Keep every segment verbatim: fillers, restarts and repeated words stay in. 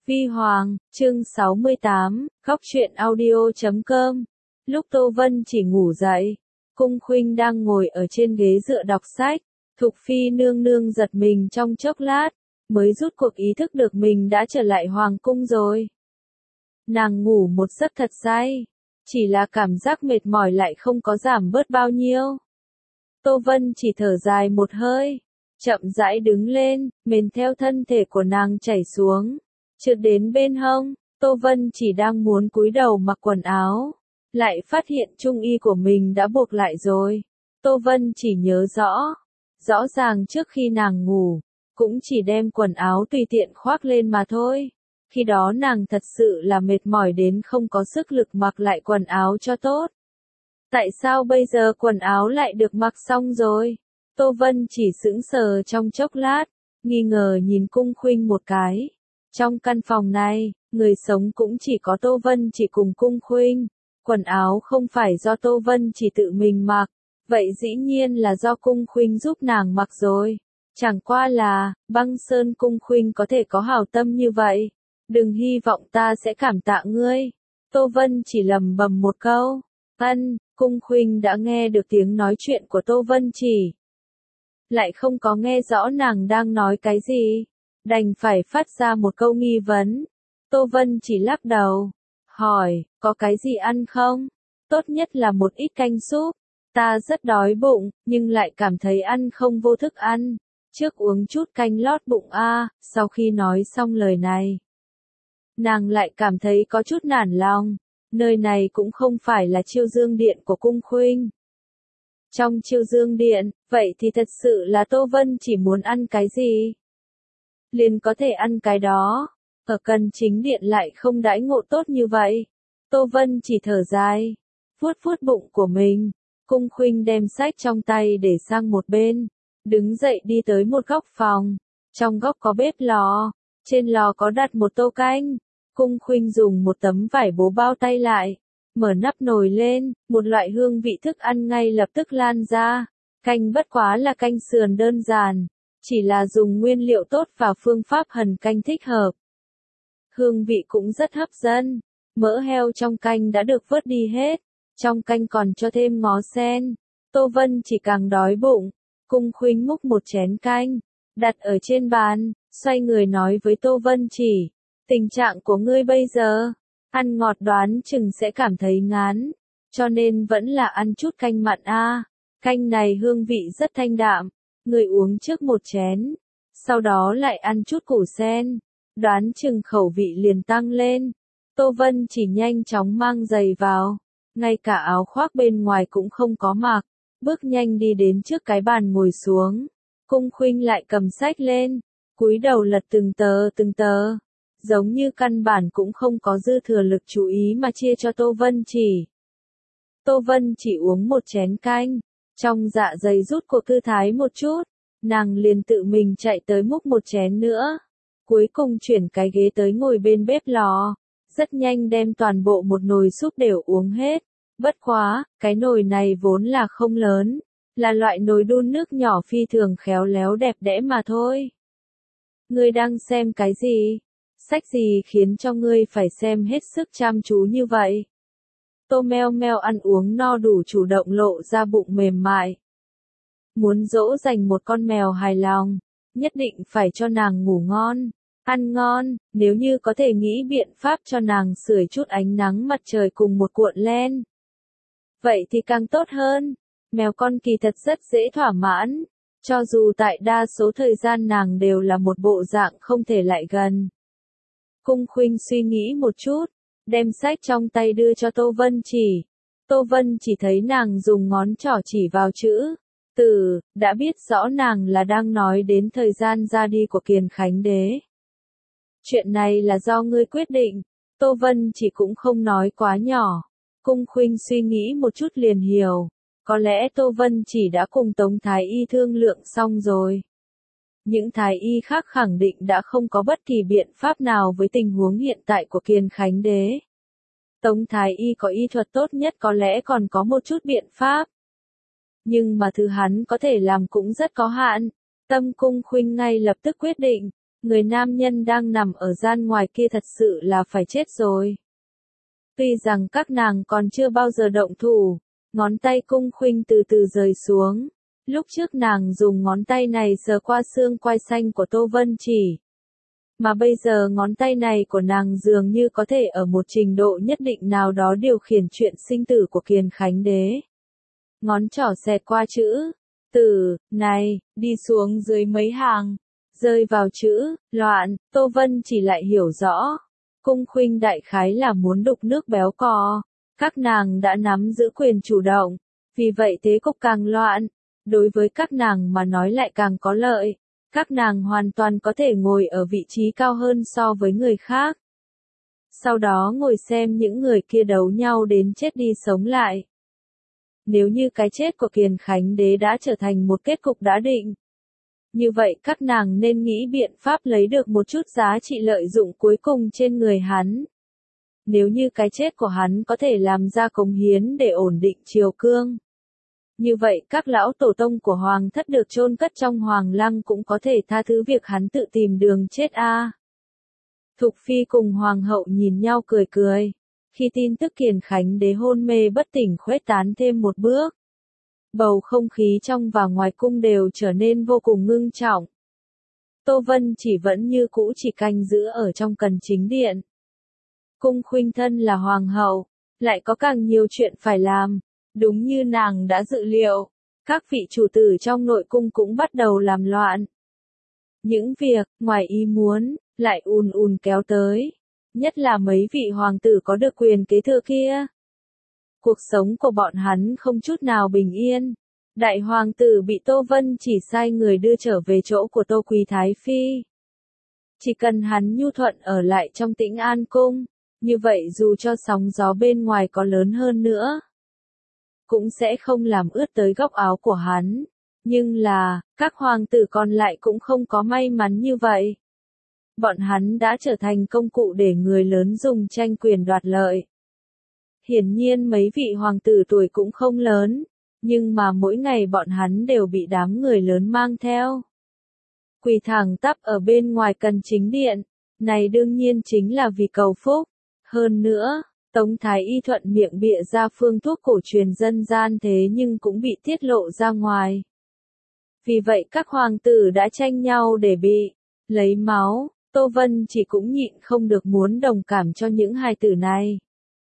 Vi Hoàng, chương sáu mươi tám, góc truyện audio chấm com. Lúc Tô Vân chỉ ngủ dậy, Cung Khuynh đang ngồi ở trên ghế dựa đọc sách, Thục Phi nương nương giật mình trong chốc lát, mới rút cuộc ý thức được mình đã trở lại Hoàng cung rồi. Nàng ngủ một giấc thật say, chỉ là cảm giác mệt mỏi lại không có giảm bớt bao nhiêu. Tô Vân chỉ thở dài một hơi, chậm rãi đứng lên, mền theo thân thể của nàng chảy xuống. Trượt đến bên hông, Tô Vân chỉ đang muốn cúi đầu mặc quần áo, lại phát hiện trung y của mình đã buộc lại rồi. Tô Vân chỉ nhớ rõ, rõ ràng trước khi nàng ngủ, cũng chỉ đem quần áo tùy tiện khoác lên mà thôi. Khi đó nàng thật sự là mệt mỏi đến không có sức lực mặc lại quần áo cho tốt. Tại sao bây giờ quần áo lại được mặc xong rồi? Tô Vân chỉ sững sờ trong chốc lát, nghi ngờ nhìn Cung Khuynh một cái. Trong căn phòng này, người sống cũng chỉ có Tô Vân chỉ cùng Cung Khuynh. Quần áo không phải do Tô Vân chỉ tự mình mặc, vậy dĩ nhiên là do Cung Khuynh giúp nàng mặc rồi. Chẳng qua là, Băng Sơn Cung Khuynh có thể có hảo tâm như vậy. Đừng hy vọng ta sẽ cảm tạ ngươi. Tô Vân chỉ lầm bầm một câu. Ân, Cung Khuynh đã nghe được tiếng nói chuyện của Tô Vân chỉ. Lại không có nghe rõ nàng đang nói cái gì. Đành phải phát ra một câu nghi vấn. Tô Vân chỉ lắc đầu, hỏi, có cái gì ăn không? Tốt nhất là một ít canh súp. Ta rất đói bụng, nhưng lại cảm thấy ăn không vô thức ăn. Trước uống chút canh lót bụng a. Sau khi nói xong lời này, nàng lại cảm thấy có chút nản lòng. Nơi này cũng không phải là Chiêu Dương Điện của Cung Khuynh. Trong Chiêu Dương Điện, vậy thì thật sự là Tô Vân chỉ muốn ăn cái gì? Liền có thể ăn cái đó. Ở Cần Chính Điện lại không đãi ngộ tốt như vậy. Tô Vân chỉ thở dài, vuốt vuốt bụng của mình. Cung Khuynh đem sách trong tay để sang một bên, đứng dậy đi tới một góc phòng. Trong góc có bếp lò, trên lò có đặt một tô canh. Cung Khuynh dùng một tấm vải bố bao tay lại, mở nắp nồi lên, một loại hương vị thức ăn ngay lập tức lan ra. Canh bất quá là canh sườn đơn giản, chỉ là dùng nguyên liệu tốt và phương pháp hầm canh thích hợp. Hương vị cũng rất hấp dẫn, mỡ heo trong canh đã được vớt đi hết, trong canh còn cho thêm ngó sen. Tô Vân chỉ càng đói bụng. Cung Khuynh múc một chén canh, đặt ở trên bàn, xoay người nói với Tô Vân chỉ, tình trạng của ngươi bây giờ, ăn ngọt đoán chừng sẽ cảm thấy ngán, cho nên vẫn là ăn chút canh mặn a. Canh này hương vị rất thanh đạm, ngươi uống trước một chén, sau đó lại ăn chút củ sen, đoán chừng khẩu vị liền tăng lên. Tô Vân chỉ nhanh chóng mang giày vào, ngay cả áo khoác bên ngoài cũng không có mặc, bước nhanh đi đến trước cái bàn ngồi xuống. Cung Khuynh lại cầm sách lên, cúi đầu lật từng tờ từng tờ, giống như căn bản cũng không có dư thừa lực chú ý mà chia cho Tô Vân chỉ. Tô Vân chỉ uống một chén canh, trong dạ dày rút cuộc thư thái một chút, nàng liền tự mình chạy tới múc một chén nữa. Cuối cùng chuyển cái ghế tới ngồi bên bếp lò, rất nhanh đem toàn bộ một nồi súp đều uống hết. Bất quá, cái nồi này vốn là không lớn, là loại nồi đun nước nhỏ phi thường khéo léo đẹp đẽ mà thôi. Ngươi đang xem cái gì? Sách gì khiến cho ngươi phải xem hết sức chăm chú như vậy? Tô Meo Meo ăn uống no đủ chủ động lộ ra bụng mềm mại. Muốn dỗ dành một con mèo hài lòng, nhất định phải cho nàng ngủ ngon, ăn ngon. Nếu như có thể nghĩ biện pháp cho nàng sưởi chút ánh nắng mặt trời cùng một cuộn len, vậy thì càng tốt hơn. Mèo con kỳ thật rất dễ thỏa mãn, cho dù tại đa số thời gian nàng đều là một bộ dạng không thể lại gần. Cung Khuynh suy nghĩ một chút, đem sách trong tay đưa cho Tô Vân chỉ. Tô Vân chỉ thấy nàng dùng ngón trỏ chỉ vào chữ từ, đã biết rõ nàng là đang nói đến thời gian ra đi của Kiền Khánh Đế. Chuyện này là do ngươi quyết định. Tô Vân chỉ cũng không nói quá nhỏ. Cung Khuynh suy nghĩ một chút liền hiểu, có lẽ Tô Vân chỉ đã cùng Tống Thái Y thương lượng xong rồi. Những Thái Y khác khẳng định đã không có bất kỳ biện pháp nào với tình huống hiện tại của Kiền Khánh Đế. Tống Thái Y có y thuật tốt nhất có lẽ còn có một chút biện pháp. Nhưng mà thứ hắn có thể làm cũng rất có hạn. Tâm Cung Khuynh ngay lập tức quyết định, Người nam nhân đang nằm ở gian ngoài kia thật sự là phải chết rồi. Tuy rằng các nàng còn chưa bao giờ động thủ, ngón tay Cung Khuynh từ từ rời xuống. Lúc trước nàng dùng ngón tay này sờ qua xương quai xanh của Tô Vân Chỉ. Mà bây giờ ngón tay này của nàng dường như có thể ở một trình độ nhất định nào đó điều khiển chuyện sinh tử của Kiền Khánh Đế. Ngón trỏ xẹt qua chữ, tử, này, đi xuống dưới mấy hàng, rơi vào chữ, loạn, Tô Vân Chỉ lại hiểu rõ. Cung Khuynh đại khái là muốn đục nước béo cò. Các nàng đã nắm giữ quyền chủ động, vì vậy thế cục càng loạn. Đối với các nàng mà nói lại càng có lợi. Các nàng hoàn toàn có thể ngồi ở vị trí cao hơn so với người khác. Sau đó ngồi xem những người kia đấu nhau đến chết đi sống lại. Nếu như cái chết của Kiền Khánh Đế đã trở thành một kết cục đã định, như vậy các nàng nên nghĩ biện pháp lấy được một chút giá trị lợi dụng cuối cùng trên người hắn. Nếu như cái chết của hắn có thể làm ra cống hiến để ổn định triều cương, như vậy các lão tổ tông của Hoàng thất được chôn cất trong Hoàng lăng cũng có thể tha thứ việc hắn tự tìm đường chết a. À. Thục Phi cùng Hoàng hậu nhìn nhau cười cười, khi tin tức Kiền Khánh Đế hôn mê bất tỉnh khuếch tán thêm một bước. Bầu không khí trong và ngoài cung đều trở nên vô cùng ngưng trọng. Tô Vân Chỉ vẫn như cũ chỉ canh giữ ở trong Cần Chính Điện. Cung Khuynh thân là Hoàng hậu, lại có càng nhiều chuyện phải làm. Đúng như nàng đã dự liệu, các vị chủ tử trong nội cung cũng bắt đầu làm loạn. Những việc, ngoài ý muốn, lại ùn ùn kéo tới. Nhất là mấy vị hoàng tử có được quyền kế thừa kia. Cuộc sống của bọn hắn không chút nào bình yên. Đại hoàng tử bị Tô Vân Chỉ sai người đưa trở về chỗ của Tô Quý Thái Phi. Chỉ cần hắn nhu thuận ở lại trong Tĩnh An Cung, như vậy dù cho sóng gió bên ngoài có lớn hơn nữa, cũng sẽ không làm ướt tới góc áo của hắn. Nhưng là, các hoàng tử còn lại cũng không có may mắn như vậy. Bọn hắn đã trở thành công cụ để người lớn dùng tranh quyền đoạt lợi. Hiển nhiên mấy vị hoàng tử tuổi cũng không lớn, nhưng mà mỗi ngày bọn hắn đều bị đám người lớn mang theo. Quỳ thẳng tắp ở bên ngoài Cần Chính Điện, này đương nhiên chính là vì cầu phúc. Hơn nữa, Tống Thái Y thuận miệng bịa ra phương thuốc cổ truyền dân gian thế nhưng cũng bị tiết lộ ra ngoài. Vì vậy các hoàng tử đã tranh nhau để bị lấy máu. Tô Vân Chỉ cũng nhịn không được muốn đồng cảm cho những hài tử này.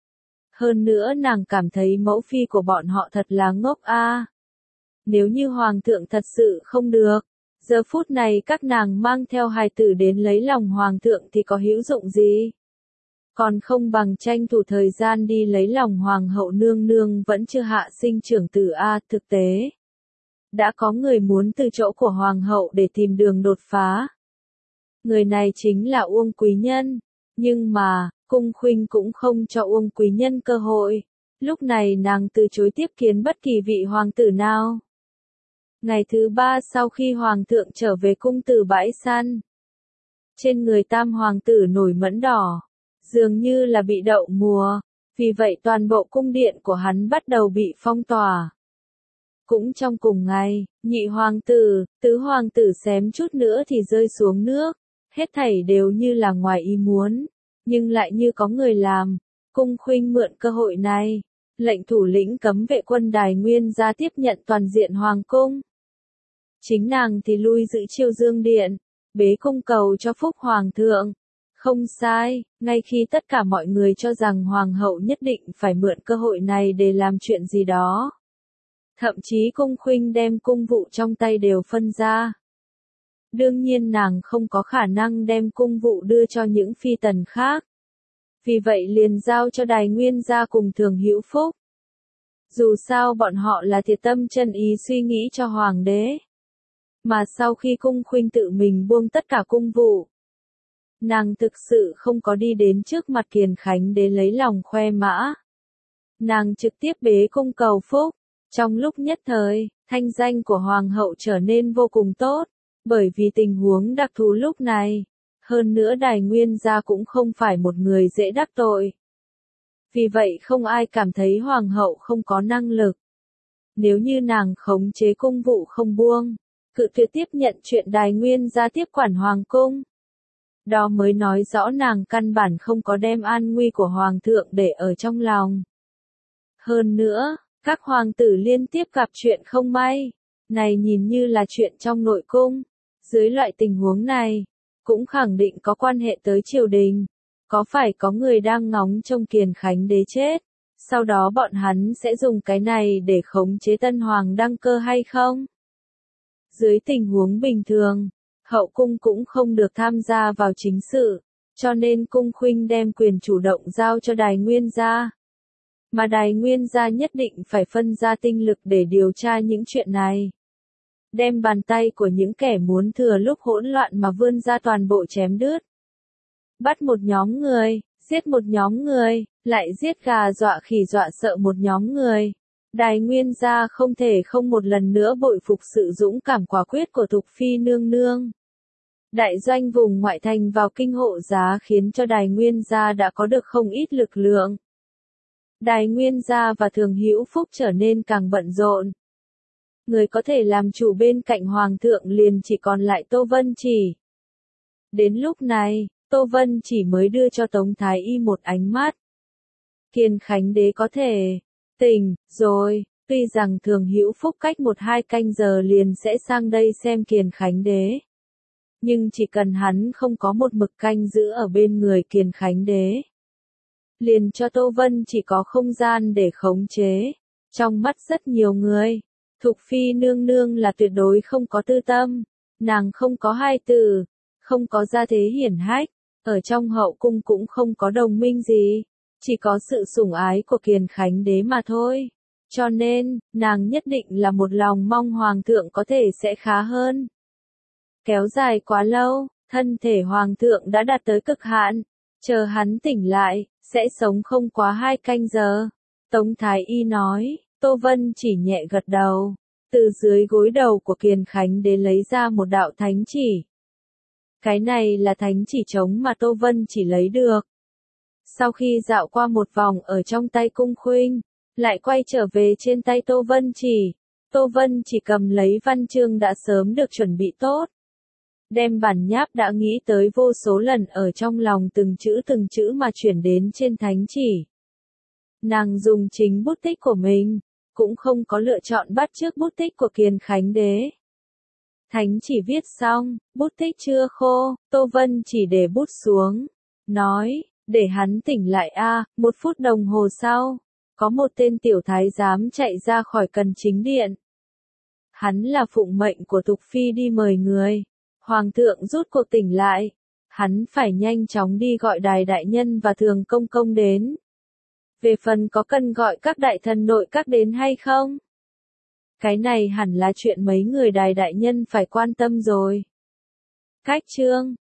Hơn nữa nàng cảm thấy mẫu phi của bọn họ thật là ngốc a. À. Nếu như hoàng thượng thật sự không được, giờ phút này các nàng mang theo hài tử đến lấy lòng hoàng thượng thì có hữu dụng gì? Còn không bằng tranh thủ thời gian đi lấy lòng hoàng hậu nương nương vẫn chưa hạ sinh trưởng tử a. À, thực tế, đã có người muốn từ chỗ của hoàng hậu để tìm đường đột phá. Người này chính là Uông Quý Nhân, nhưng mà, Cung Khuynh cũng không cho Uông Quý Nhân cơ hội. Lúc này nàng từ chối tiếp kiến bất kỳ vị hoàng tử nào. Ngày thứ ba sau khi hoàng thượng trở về cung từ bãi săn, trên người tam hoàng tử nổi mẫn đỏ, dường như là bị đậu mùa, vì vậy toàn bộ cung điện của hắn bắt đầu bị phong tỏa. Cũng trong cùng ngày, nhị hoàng tử, tứ hoàng tử xém chút nữa thì rơi xuống nước. Hết thảy đều như là ngoài ý muốn, nhưng lại như có người làm. Cung Khuynh mượn cơ hội này, lệnh thủ lĩnh cấm vệ quân Đài Nguyên ra tiếp nhận toàn diện hoàng cung. Chính nàng thì lui giữ Chiêu Dương Điện, bế cung cầu cho phúc hoàng thượng. Không sai, ngay khi tất cả mọi người cho rằng hoàng hậu nhất định phải mượn cơ hội này để làm chuyện gì đó. Thậm chí Cung Khuynh đem cung vụ trong tay đều phân ra. Đương nhiên nàng không có khả năng đem cung vụ đưa cho những phi tần khác. Vì vậy liền giao cho Đài Nguyên gia cùng Thường Hữu Phúc. Dù sao bọn họ là thiệt tâm chân ý suy nghĩ cho hoàng đế. Mà sau khi Cung Khuynh tự mình buông tất cả cung vụ, nàng thực sự không có đi đến trước mặt Kiền Khánh Đế lấy lòng khoe mã. Nàng trực tiếp bế cung cầu phúc. Trong lúc nhất thời, thanh danh của hoàng hậu trở nên vô cùng tốt. Bởi vì tình huống đặc thù lúc này, hơn nữa Đài Nguyên gia cũng không phải một người dễ đắc tội. Vì vậy không ai cảm thấy hoàng hậu không có năng lực. Nếu như nàng khống chế cung vụ không buông, cự tuyệt tiếp nhận chuyện Đài Nguyên gia tiếp quản hoàng cung, Đó mới nói rõ nàng căn bản không có đem an nguy của hoàng thượng để ở trong lòng. Hơn nữa, các hoàng tử liên tiếp gặp chuyện không may, này nhìn như là chuyện trong nội cung. Dưới loại tình huống này, cũng khẳng định có quan hệ tới triều đình. Có phải có người đang ngóng trông Kiền Khánh đế chết, sau đó bọn hắn sẽ dùng cái này để khống chế tân hoàng đăng cơ hay không? Dưới tình huống bình thường, hậu cung cũng không được tham gia vào chính sự, cho nên cung khuynh đem quyền chủ động giao cho Đài Nguyên gia. Mà Đài Nguyên gia nhất định phải phân ra tinh lực để điều tra những chuyện này. Đem bàn tay của những kẻ muốn thừa lúc hỗn loạn mà vươn ra toàn bộ chém đứt. Bắt một nhóm người, giết một nhóm người, lại giết gà dọa khỉ dọa sợ một nhóm người. Đài Nguyên gia không thể không một lần nữa bội phục sự dũng cảm quả quyết của Thục Phi nương nương. Đại doanh vùng ngoại thành vào kinh hộ giá khiến cho Đài Nguyên gia đã có được không ít lực lượng. Đài Nguyên gia và Thường Hữu Phúc trở nên càng bận rộn. Người có thể làm chủ bên cạnh hoàng thượng liền chỉ còn lại Tô Vân Chỉ. Đến lúc này, Tô Vân Chỉ mới đưa cho Tống Thái Y một ánh mắt. Kiền Khánh đế có thể tỉnh rồi, tuy rằng Thường Hữu Phúc cách một hai canh giờ liền sẽ sang đây xem Kiền Khánh đế. Nhưng chỉ cần hắn không có một mực canh giữ ở bên người Kiền Khánh đế, liền cho Tô Vân chỉ có không gian để khống chế. Trong mắt rất nhiều người, Thục Phi nương nương là tuyệt đối không có tư tâm, nàng không có hai tử, không có gia thế hiển hách, ở trong hậu cung cũng không có đồng minh gì, chỉ có sự sủng ái của Kiền Khánh đế mà thôi. Cho nên, nàng nhất định là một lòng mong hoàng thượng có thể sẽ khá hơn. Kéo dài quá lâu, thân thể hoàng thượng đã đạt tới cực hạn, chờ hắn tỉnh lại, sẽ sống không quá hai canh giờ. Tống Thái Y nói, Tô Vân chỉ nhẹ gật đầu, từ dưới gối đầu của Kiền Khánh đế lấy ra một đạo thánh chỉ. Cái này là thánh chỉ trống mà Tô Vân chỉ lấy được. Sau khi dạo qua một vòng ở trong tay cung khuynh, lại quay trở về trên tay Tô Vân chỉ. Tô Vân chỉ cầm lấy văn chương đã sớm được chuẩn bị tốt. Đem bản nháp đã nghĩ tới vô số lần ở trong lòng từng chữ từng chữ mà chuyển đến trên thánh chỉ. Nàng dùng chính bút tích của mình, cũng không có lựa chọn bắt chước bút tích của Kiền Khánh đế. Thánh chỉ viết xong, bút tích chưa khô, Tô Vân chỉ để bút xuống, nói, để hắn tỉnh lại a. Một phút đồng hồ sau, có một tên tiểu thái giám chạy ra khỏi cần chính điện. Hắn là phụng mệnh của Thục Phi đi mời người. Hoàng thượng rút cuộc tỉnh lại, hắn phải nhanh chóng đi gọi Đài đại nhân và Thường công công đến. Về phần có cần gọi các đại thần nội các đến hay không? Cái này hẳn là chuyện mấy người Đài đại nhân phải quan tâm rồi. Cách chương